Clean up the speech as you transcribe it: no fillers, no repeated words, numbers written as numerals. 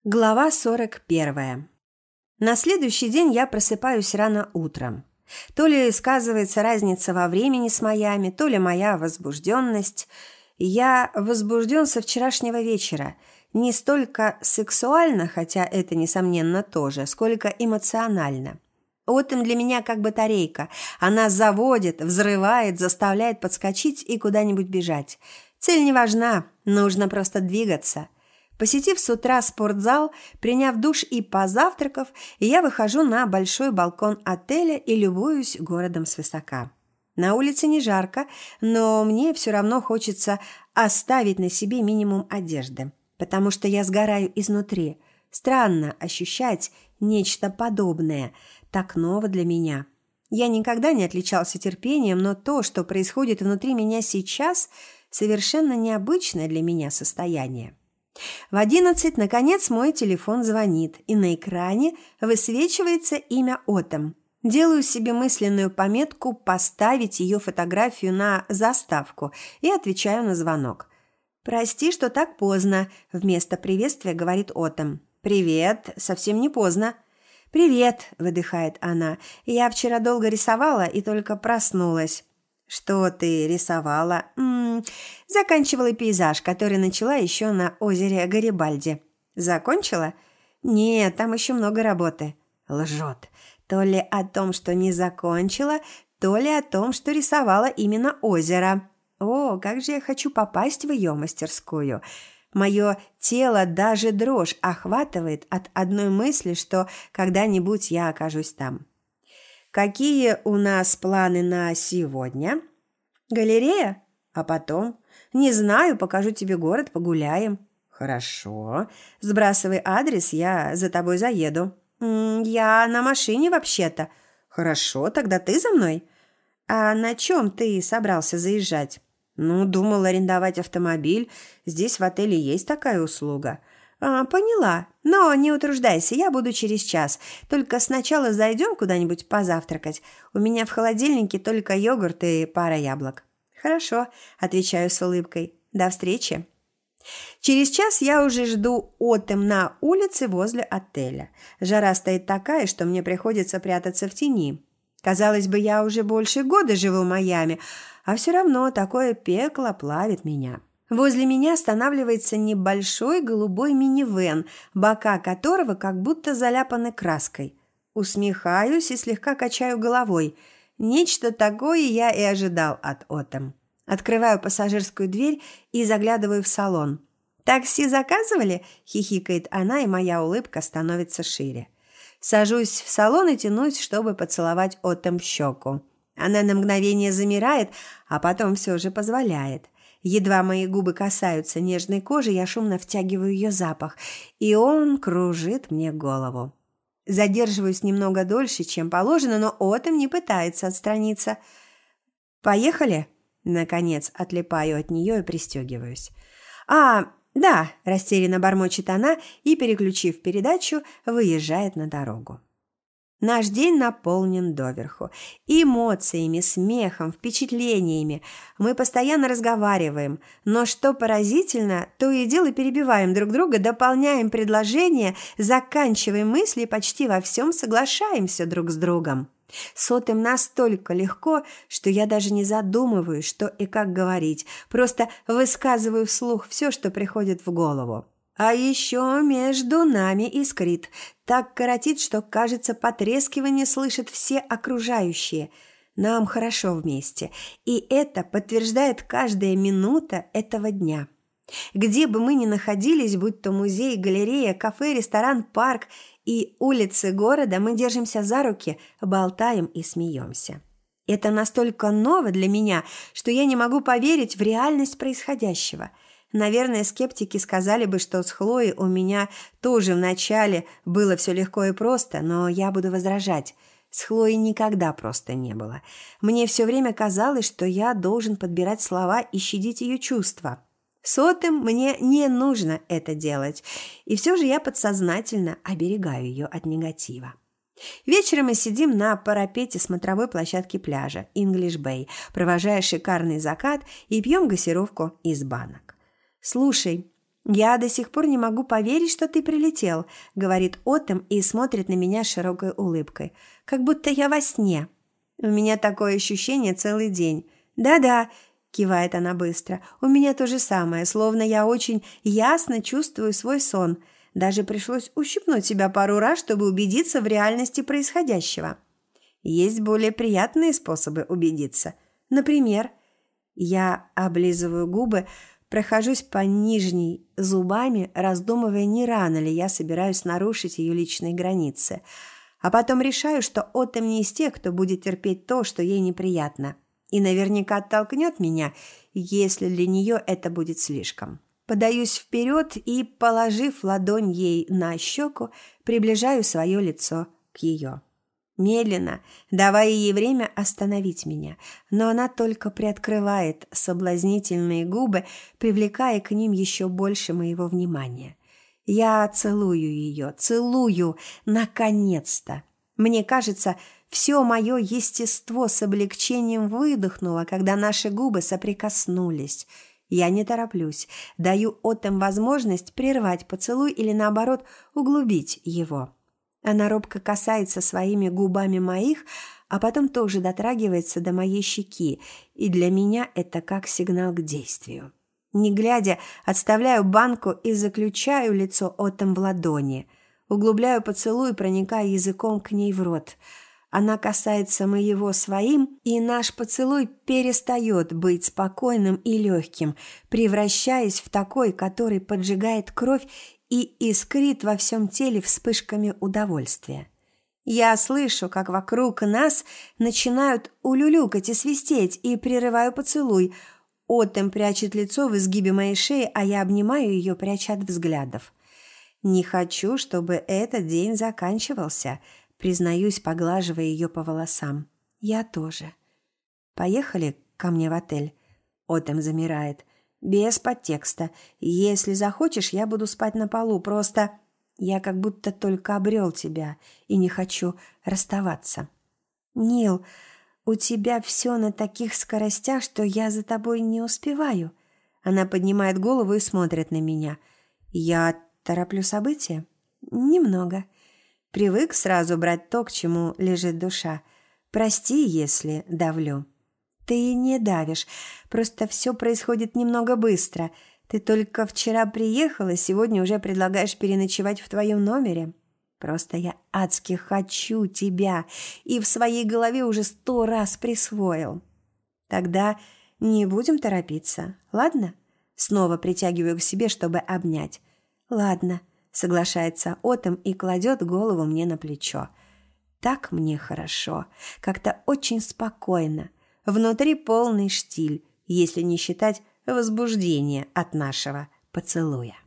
Глава 41. На следующий день я просыпаюсь рано утром. То ли сказывается разница во времени с Майами, то ли моя возбужденность. Я возбужден со вчерашнего вечера. Не столько сексуально, хотя это, несомненно, тоже, сколько эмоционально. Отом для меня как батарейка. Она заводит, взрывает, заставляет подскочить и куда-нибудь бежать. Цель не важна, нужно просто двигаться. Посетив с утра спортзал, приняв душ и позавтракав, я выхожу на большой балкон отеля и любуюсь городом свысока. На улице не жарко, но мне все равно хочется оставить на себе минимум одежды, потому что я сгораю изнутри. Странно ощущать нечто подобное, так ново для меня. Я никогда не отличался терпением, но то, что происходит внутри меня сейчас, совершенно необычное для меня состояние. В 11, наконец, мой телефон звонит, и на экране высвечивается имя Отом. Делаю себе мысленную пометку поставить ее фотографию на заставку и отвечаю на звонок. «Прости, что так поздно», – вместо приветствия говорит Отом. «Привет, совсем не поздно». «Привет», – выдыхает она. «Я вчера долго рисовала и только проснулась». «Что ты рисовала?» «Заканчивала пейзаж, который начала еще на озере Гарибальди». «Закончила?» «Нет, там еще много работы». Лжет. То ли о том, что не закончила, то ли о том, что рисовала именно озеро. О, как же я хочу попасть в ее мастерскую. Мое тело даже дрожь охватывает от одной мысли, что когда-нибудь я окажусь там. «Какие у нас планы на сегодня?» «Галерея? А потом?» «Не знаю, покажу тебе город, погуляем». «Хорошо. Сбрасывай адрес, я за тобой заеду». «Я на машине вообще-то». «Хорошо, тогда ты за мной?» «А на чем ты собрался заезжать?» «Думал арендовать автомобиль. Здесь в отеле есть такая услуга». «Поняла. Но не утруждайся, я буду через час. Только сначала зайдем куда-нибудь позавтракать. У меня в холодильнике только йогурт и пара яблок». «Хорошо», – отвечаю с улыбкой. «До встречи». Через час я уже жду Отом на улице возле отеля. Жара стоит такая, что мне приходится прятаться в тени. Казалось бы, я уже больше года живу в Майами, а все равно такое пекло плавит меня. Возле меня останавливается небольшой голубой минивэн, бока которого как будто заляпаны краской. Усмехаюсь и слегка качаю головой. Нечто такое я и ожидал от Отом. Открываю пассажирскую дверь и заглядываю в салон. «Такси заказывали?» – хихикает она, и моя улыбка становится шире. Сажусь в салон и тянусь, чтобы поцеловать Отом в щеку. Она на мгновение замирает, а потом все же позволяет. Едва мои губы касаются нежной кожи, я шумно втягиваю ее запах, и он кружит мне голову. Задерживаюсь немного дольше, чем положено, но Отом не пытается отстраниться. «Поехали?» Наконец отлипаю от нее и пристегиваюсь. «Да», – растерянно бормочет она и, переключив передачу, выезжает на дорогу. Наш день наполнен доверху. Эмоциями, смехом, впечатлениями. Мы постоянно разговариваем, но что поразительно, то и дело перебиваем друг друга, дополняем предложения, заканчиваем мысли и почти во всем соглашаемся друг с другом. С Отом настолько легко, что я даже не задумываюсь, что и как говорить, просто высказываю вслух все, что приходит в голову. А еще между нами искрит. Так коротит, что, кажется, потрескивание слышат все окружающие. Нам хорошо вместе, и это подтверждает каждая минута этого дня. Где бы мы ни находились, будь то музей, галерея, кафе, ресторан, парк и улицы города, мы держимся за руки, болтаем и смеемся. Это настолько ново для меня, что я не могу поверить в реальность происходящего. Наверное, скептики сказали бы, что с Хлоей у меня тоже вначале было все легко и просто, но я буду возражать. С Хлоей никогда просто не было. Мне все время казалось, что я должен подбирать слова и щадить ее чувства. С Отом мне не нужно это делать, и все же я подсознательно оберегаю ее от негатива. Вечером мы сидим на парапете смотровой площадки пляжа English Bay, провожая шикарный закат и пьем газировку из банок. «Слушай, «Я до сих пор не могу поверить, что ты прилетел», – говорит Отом и смотрит на меня широкой улыбкой. «Как будто я во сне. У меня такое ощущение целый день». «Да-да», – кивает она быстро, – «у меня то же самое, словно я очень ясно чувствую свой сон. Даже пришлось ущипнуть себя пару раз, чтобы убедиться в реальности происходящего». Есть более приятные способы убедиться. Например, я облизываю губы, прохожусь по нижней зубами, раздумывая, не рано ли я собираюсь нарушить ее личные границы. А потом решаю, что Отом не из тех, кто будет терпеть то, что ей неприятно. И наверняка оттолкнет меня, если для нее это будет слишком. Подаюсь вперед и, положив ладонь ей на щеку, приближаю свое лицо к ее. Медленно, давая ей время остановить меня, но она только приоткрывает соблазнительные губы, привлекая к ним еще больше моего внимания. Я целую ее, целую, наконец-то. Мне кажется, все мое естество с облегчением выдохнуло, когда наши губы соприкоснулись. Я не тороплюсь, даю Отом возможность прервать поцелуй или, наоборот, углубить его. Она робко касается своими губами моих, а потом тоже дотрагивается до моей щеки, и для меня это как сигнал к действию. Не глядя, отставляю банку и заключаю лицо Отом в ладони. Углубляю поцелуй, проникая языком к ней в рот. Она касается моего своим, и наш поцелуй перестает быть спокойным и легким, превращаясь в такой, который поджигает кровь и искрит во всем теле вспышками удовольствия. Я слышу, как вокруг нас начинают улюлюкать и свистеть, и прерываю поцелуй. Отом прячет лицо в изгибе моей шеи, а я обнимаю ее, пряча от взглядов. Не хочу, чтобы этот день заканчивался, признаюсь, поглаживая ее по волосам. Я тоже. Поехали ко мне в отель? Отом замирает. Без подтекста. Если захочешь, я буду спать на полу. Просто я как будто только обрел тебя и не хочу расставаться. Нил, у тебя все на таких скоростях, что я за тобой не успеваю. Она поднимает голову и смотрит на меня. Я тороплю события? Немного. Привык сразу брать то, к чему лежит душа. Прости, если давлю. Ты не давишь, просто все происходит немного быстро. Ты только вчера приехала, сегодня уже предлагаешь переночевать в твоем номере. Просто я адски хочу тебя и в своей голове уже 100 раз присвоил. Тогда не будем торопиться, ладно? Снова притягиваю к себе, чтобы обнять. Ладно, соглашается Отом и кладет голову мне на плечо. Так мне хорошо, как-то очень спокойно. Внутри полный штиль, если не считать возбуждения от нашего поцелуя.